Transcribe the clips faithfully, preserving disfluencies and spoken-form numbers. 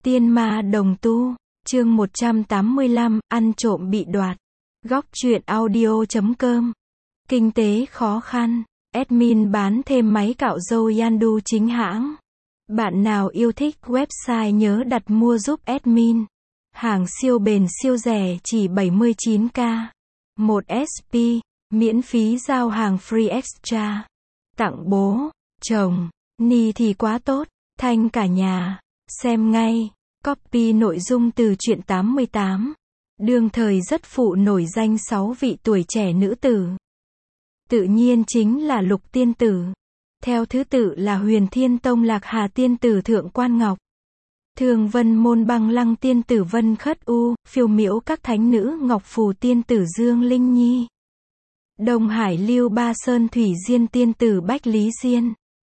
Tiên ma đồng tu, chương một trăm tám mươi lăm, ăn trộm bị đoạt. Góc truyện audio chấm com. Kinh tế khó khăn, admin bán thêm máy cạo râu Yandu chính hãng. Bạn nào yêu thích website nhớ đặt mua giúp admin. Hàng siêu bền siêu rẻ chỉ bảy mươi chín k. một ét pê, miễn phí giao hàng free extra. Tặng bố, chồng, ni thì quá tốt, thanh cả nhà. Xem ngay. Copy nội dung từ truyện tám mươi tám. Đương thời rất phụ nổi danh sáu vị tuổi trẻ nữ tử. Tự nhiên chính là Lục Tiên Tử. Theo thứ tự là Huyền Thiên Tông Lạc Hà Tiên Tử Thượng Quan Ngọc, Thường Vân Môn Băng Lăng Tiên Tử Vân Khất U, phiêu miễu các thánh nữ Ngọc Phù Tiên Tử Dương Linh Nhi, Đông Hải Lưu Ba Sơn Thủy Diên Tiên Tử Bách Lý Diên,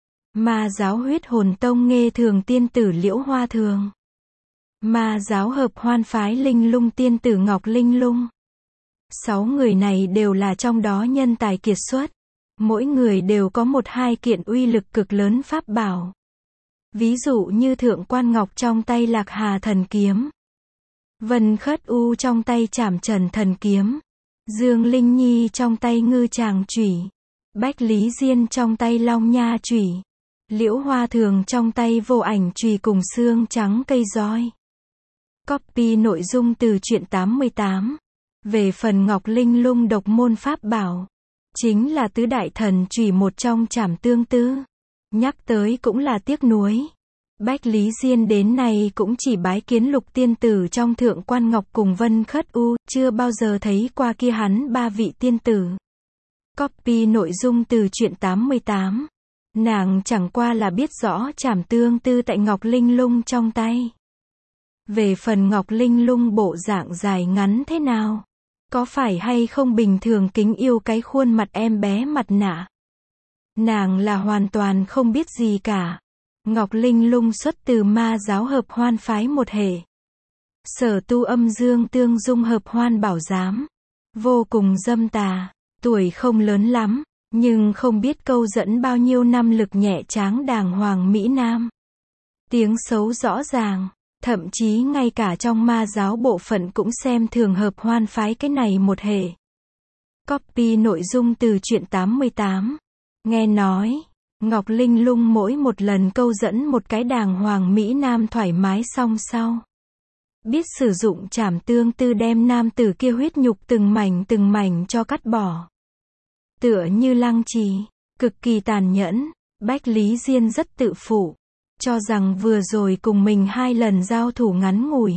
Ma Giáo Huyết Hồn Tông Nghê Thường Tiên Tử Liễu Hoa Thường, Ma Giáo Hợp Hoan Phái Linh Lung Tiên Tử Ngọc Linh Lung. Sáu người này đều là trong đó nhân tài kiệt xuất. Mỗi người đều có một hai kiện uy lực cực lớn pháp bảo. Ví dụ như Thượng Quan Ngọc trong tay Lạc Hà Thần Kiếm, Vân Khất U trong tay Trảm Trần Thần Kiếm, Dương Linh Nhi trong tay Ngư Tràng Chủy, Bách Lý Diên trong tay Long Nha Chủy, Liễu Hoa Thường trong tay Vô Ảnh Chùy cùng xương trắng cây roi. Copy nội dung từ truyện tám mươi tám. Về phần Ngọc Linh Lung độc môn pháp bảo, chính là tứ đại thần chùy một trong Trảm Tương Tư. Nhắc tới cũng là tiếc nuối. Bách Lý Diên đến nay cũng chỉ bái kiến Lục Tiên Tử trong Thượng Quan Ngọc cùng Vân Khất U, chưa bao giờ thấy qua kia hắn ba vị tiên tử. Copy nội dung từ truyện tám mươi tám. Nàng chẳng qua là biết rõ Trảm Tương Tư tại Ngọc Linh Lung trong tay. Về phần Ngọc Linh Lung bộ dạng dài ngắn thế nào, có phải hay không bình thường kính yêu cái khuôn mặt em bé mặt nạ, nàng là hoàn toàn không biết gì cả. Ngọc Linh Lung xuất từ Ma Giáo Hợp Hoan Phái một hệ, sở tu âm dương tương dung hợp hoan bảo giám, vô cùng dâm tà, tuổi không lớn lắm, nhưng không biết câu dẫn bao nhiêu năm lực nhẹ tráng đàng hoàng Mỹ Nam. Tiếng xấu rõ ràng, thậm chí ngay cả trong Ma Giáo bộ phận cũng xem thường Hợp Hoan Phái cái này một hệ. Copy nội dung từ truyện tám mươi tám. Nghe nói, Ngọc Linh Lung mỗi một lần câu dẫn một cái đàng hoàng Mỹ Nam thoải mái xong sau, biết sử dụng Trảm Tương Tư đem nam tử kia huyết nhục từng mảnh từng mảnh cho cắt bỏ. Tựa như lăng trì, cực kỳ tàn nhẫn. Bách Lý Diên rất tự phụ, cho rằng vừa rồi cùng mình hai lần giao thủ ngắn ngủi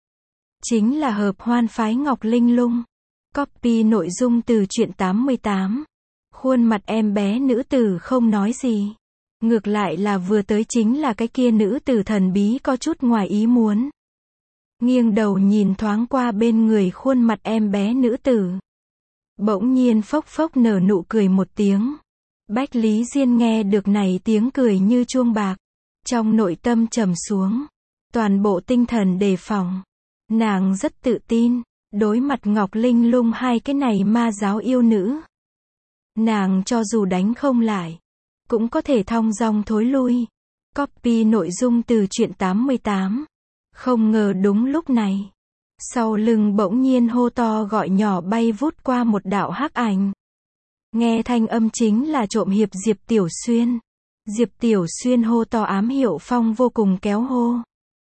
chính là Hợp Hoan Phái Ngọc Linh Lung. Copy nội dung từ truyện tám mươi tám. Khuôn mặt em bé nữ tử không nói gì, ngược lại là vừa tới chính là cái kia nữ tử thần bí có chút ngoài ý muốn. Nghiêng đầu nhìn thoáng qua bên người khuôn mặt em bé nữ tử, bỗng nhiên phốc phốc nở nụ cười một tiếng. Bách Lý Diên nghe được này tiếng cười như chuông bạc, trong nội tâm trầm xuống, toàn bộ tinh thần đề phòng. Nàng rất tự tin, đối mặt Ngọc Linh Lung hai cái này Ma Giáo yêu nữ, nàng cho dù đánh không lại, cũng có thể thong dong thối lui. Copy nội dung từ truyện tám mươi tám. Không ngờ đúng lúc này, sau lưng bỗng nhiên hô to gọi nhỏ bay vút qua một đạo hắc ảnh. Nghe thanh âm chính là trộm hiệp Diệp Tiểu Xuyên. Diệp Tiểu Xuyên hô to ám hiệu Phong vô cùng kéo hô.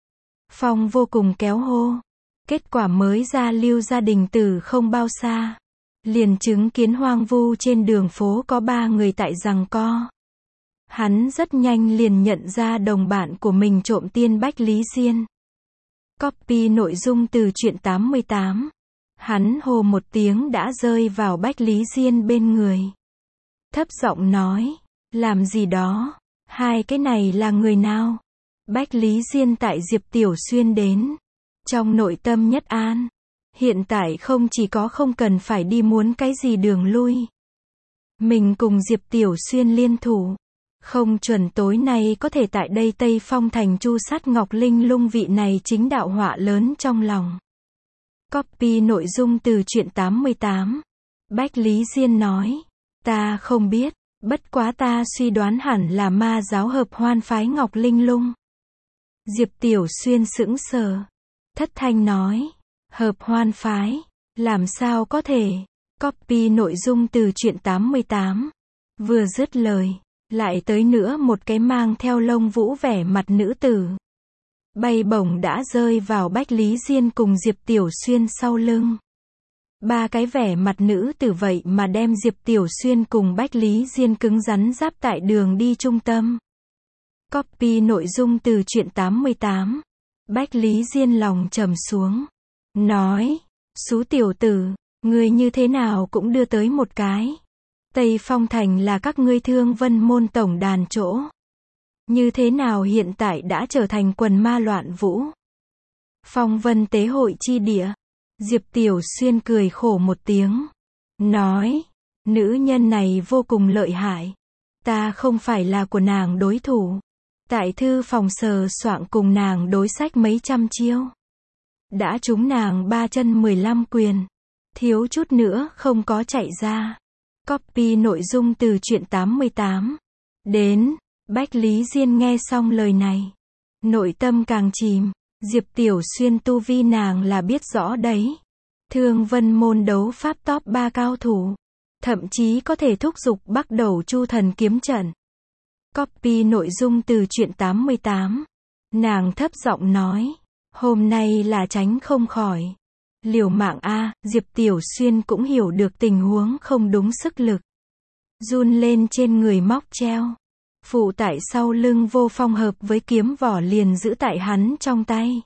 Phong vô cùng kéo hô. Kết quả mới ra Lưu gia đình từ không bao xa, liền chứng kiến hoang vu trên đường phố có ba người tại giằng co. Hắn rất nhanh liền nhận ra đồng bạn của mình trộm tiên Bách Lý Diên. Copy nội dung từ truyện tám mươi tám. Hắn hô một tiếng đã rơi vào Bách Lý Diên bên người, thấp giọng nói, làm gì đó, hai cái này là người nào? Bách Lý Diên tại Diệp Tiểu Xuyên đến, trong nội tâm nhất an. Hiện tại không chỉ có không cần phải đi muốn cái gì đường lui, mình cùng Diệp Tiểu Xuyên liên thủ, không chuẩn tối nay có thể tại đây Tây Phong thành chu sát Ngọc Linh Lung vị này chính đạo họa lớn trong lòng. Copy nội dung từ truyện tám mươi tám. Bách Lý Diên nói, ta không biết, bất quá ta suy đoán hẳn là Ma Giáo Hợp Hoan Phái Ngọc Linh Lung. Diệp Tiểu Xuyên sững sờ. Thất thanh nói. Hợp hoan phái. Làm sao có thể. Copy nội dung từ truyện tám mươi tám. Vừa dứt lời. Lại tới nữa một cái mang theo lông vũ vẻ mặt nữ tử. Bay bổng đã rơi vào Bách Lý Diên cùng Diệp Tiểu Xuyên sau lưng. Ba cái vẻ mặt nữ tử vậy mà đem Diệp Tiểu Xuyên cùng Bách Lý Diên cứng rắn giáp tại đường đi trung tâm. Copy nội dung từ truyện tám mươi tám. Bách Lý Diên lòng trầm xuống. Nói. Xú tiểu tử, ngươi như thế nào cũng đưa tới một cái. Tây Phong Thành là các ngươi Thương Vân môn tổng đàn chỗ. Như thế nào hiện tại đã trở thành quần ma loạn vũ. Phong Vân tế hội chi địa. Diệp Tiểu Xuyên cười khổ một tiếng. Nói. Nữ nhân này vô cùng lợi hại. Ta không phải là của nàng đối thủ. Tại thư phòng sờ soạng cùng nàng đối sách mấy trăm chiêu. Đã trúng nàng ba chân mười lăm quyền. Thiếu chút nữa không có chạy ra. Copy nội dung từ truyện tám mươi tám. Đến. Bách Lý Diên nghe xong lời này. Nội tâm càng chìm. Diệp Tiểu Xuyên tu vi nàng là biết rõ đấy. Thương Vân môn đấu pháp top ba cao thủ. Thậm chí có thể thúc giục bắt đầu Chu Thần kiếm trận. Copy nội dung từ truyện tám mươi tám. Nàng thấp giọng nói. Hôm nay là tránh không khỏi. Liều mạng a. Diệp Tiểu Xuyên cũng hiểu được tình huống không đúng sức lực. Run lên trên người móc treo. Phụ tại sau lưng Vô Phong hợp với kiếm vỏ liền giữ tại hắn trong tay.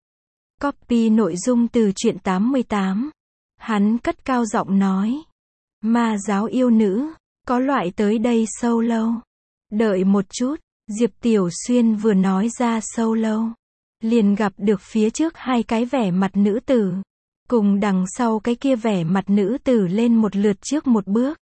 Copy nội dung từ truyện tám mươi tám. Hắn cất cao giọng nói. Ma giáo yêu nữ. Có loại tới đây sâu lâu. Đợi một chút. Diệp Tiểu Xuyên vừa nói ra sâu lâu. Liền gặp được phía trước hai cái vẻ mặt nữ tử. Cùng đằng sau cái kia vẻ mặt nữ tử lên một lượt trước một bước.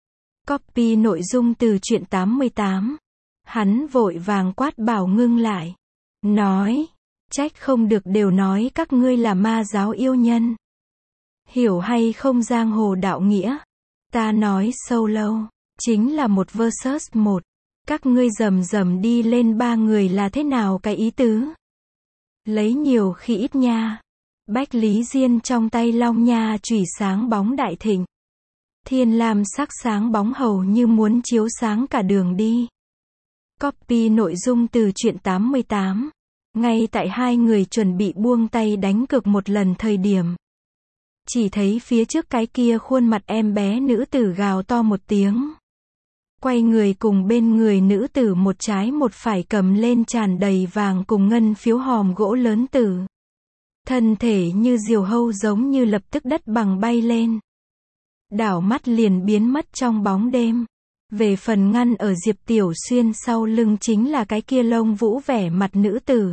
Copy nội dung từ truyện tám mươi tám. Hắn vội vàng quát bảo ngưng lại. Nói. Trách không được đều nói các ngươi là ma giáo yêu nhân. Hiểu hay không giang hồ đạo nghĩa. Ta nói sâu lâu. Chính là một versus một. Các ngươi rầm rầm đi lên ba người là thế nào cái ý tứ? Lấy nhiều khi ít nha. Bách Lý Diên trong tay long nha chùy sáng bóng đại thịnh. Thiên lam sắc sáng bóng hầu như muốn chiếu sáng cả đường đi. Copy nội dung từ truyện tám mươi tám. Ngay tại hai người chuẩn bị buông tay đánh cược một lần thời điểm. Chỉ thấy phía trước cái kia khuôn mặt em bé nữ tử gào to một tiếng. Quay người cùng bên người nữ tử một trái một phải cầm lên tràn đầy vàng cùng ngân phiếu hòm gỗ lớn tử. Thân thể như diều hâu giống như lập tức đất bằng bay lên. Đảo mắt liền biến mất trong bóng đêm. Về phần ngăn ở Diệp Tiểu Xuyên sau lưng chính là cái kia lông vũ vẻ mặt nữ tử.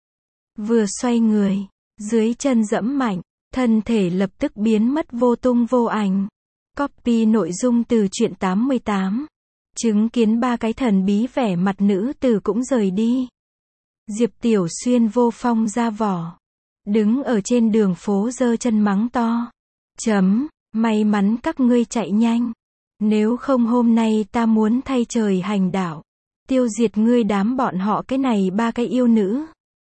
Vừa xoay người, dưới chân dẫm mạnh, thân thể lập tức biến mất vô tung vô ảnh. Copy nội dung từ truyện tám mươi tám. Chứng kiến ba cái thần bí vẻ mặt nữ tử cũng rời đi. Diệp Tiểu Xuyên vô phong ra vỏ. Đứng ở trên đường phố giơ chân mắng to. Chấm, may mắn các ngươi chạy nhanh. Nếu không hôm nay ta muốn thay trời hành đạo. Tiêu diệt ngươi đám bọn họ cái này ba cái yêu nữ.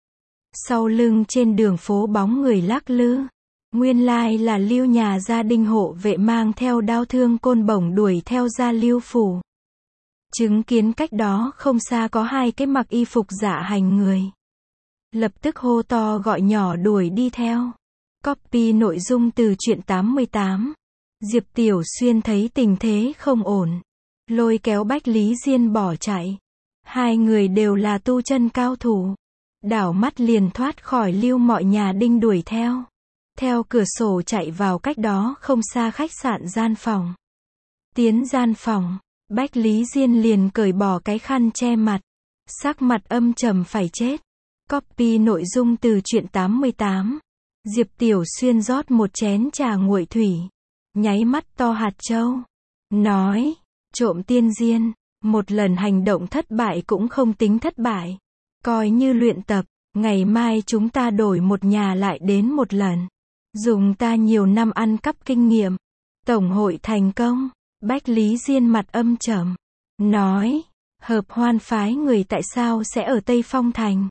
Sau lưng trên đường phố bóng người lắc lư. Nguyên lai là Lưu nhà gia đình hộ vệ mang theo đao thương côn bổng đuổi theo ra Lưu phủ. Chứng kiến cách đó không xa có hai cái mặc y phục dạ hành người. Lập tức hô to gọi nhỏ đuổi đi theo. Copy nội dung từ truyện tám mươi tám. Diệp Tiểu Xuyên thấy tình thế không ổn. Lôi kéo Bách Lý Diên bỏ chạy. Hai người đều là tu chân cao thủ. Đảo mắt liền thoát khỏi Lưu mọi nhà đinh đuổi theo. Theo cửa sổ chạy vào cách đó không xa khách sạn gian phòng. Tiến gian phòng. Bách Lý Diên liền cởi bỏ cái khăn che mặt. Sắc mặt âm trầm phải chết. Copy nội dung từ truyện tám mươi tám. Diệp Tiểu Xuyên rót một chén trà nguội thủy. Nháy mắt to hạt châu. Nói. Trộm tiên diên. Một lần hành động thất bại cũng không tính thất bại. Coi như luyện tập. Ngày mai chúng ta đổi một nhà lại đến một lần. Dùng ta nhiều năm ăn cắp kinh nghiệm. Tổng hội thành công. Bách Lý Diên mặt âm trầm. Nói. Hợp hoan phái người tại sao sẽ ở Tây Phong Thành?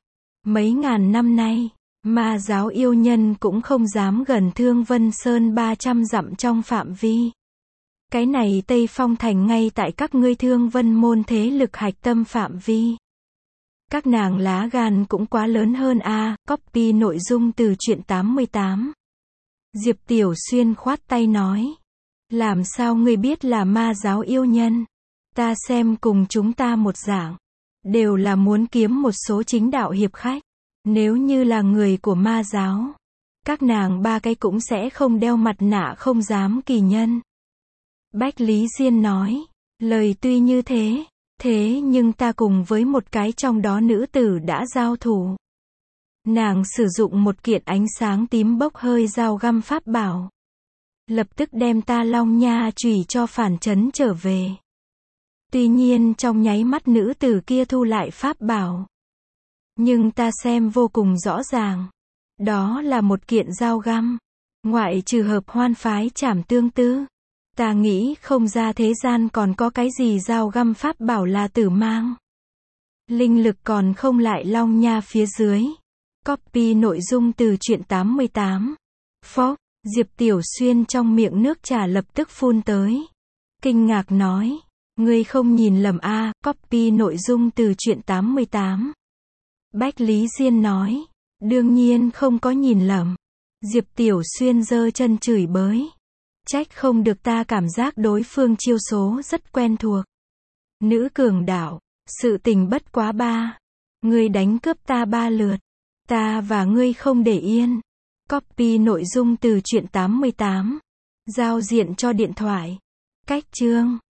Mấy ngàn năm nay, ma giáo yêu nhân cũng không dám gần Thương Vân Sơn ba trăm dặm trong phạm vi. Cái này Tây Phong Thành ngay tại các ngươi Thương Vân môn thế lực hạch tâm phạm vi. Các nàng lá gan cũng quá lớn hơn a. À, copy nội dung từ truyện tám mươi tám. Diệp Tiểu Xuyên khoát tay nói. Làm sao ngươi biết là ma giáo yêu nhân? Ta xem cùng chúng ta một dạng. Đều là muốn kiếm một số chính đạo hiệp khách. Nếu như là người của ma giáo, các nàng ba cái cũng sẽ không đeo mặt nạ không dám kỳ nhân. Bách Lý Diên nói. Lời tuy như thế, thế nhưng ta cùng với một cái trong đó nữ tử đã giao thủ. Nàng sử dụng một kiện ánh sáng tím bốc hơi dao găm pháp bảo. Lập tức đem ta Long Nha chùy cho phản chấn trở về. Tuy nhiên trong nháy mắt nữ tử kia thu lại pháp bảo. Nhưng ta xem vô cùng rõ ràng. Đó là một kiện dao găm. Ngoại trừ hợp hoan phái trảm tương tư. Ta nghĩ không ra thế gian còn có cái gì dao găm pháp bảo là tử mang. Linh lực còn không lại Long Nha phía dưới. Copy nội dung từ truyện tám mươi tám. Phốc, Diệp Tiểu Xuyên trong miệng nước trà lập tức phun tới. Kinh ngạc nói. Ngươi không nhìn lầm a. À, copy nội dung từ truyện tám mươi tám. Bách Lý Diên nói. Đương nhiên không có nhìn lầm. Diệp Tiểu Xuyên giơ chân chửi bới. Trách không được ta cảm giác đối phương chiêu số rất quen thuộc. Nữ cường đạo, sự tình bất quá ba. Ngươi đánh cướp ta ba lượt. Ta và ngươi không để yên. Copy nội dung từ truyện tám mươi tám. Giao diện cho điện thoại. Cách chương.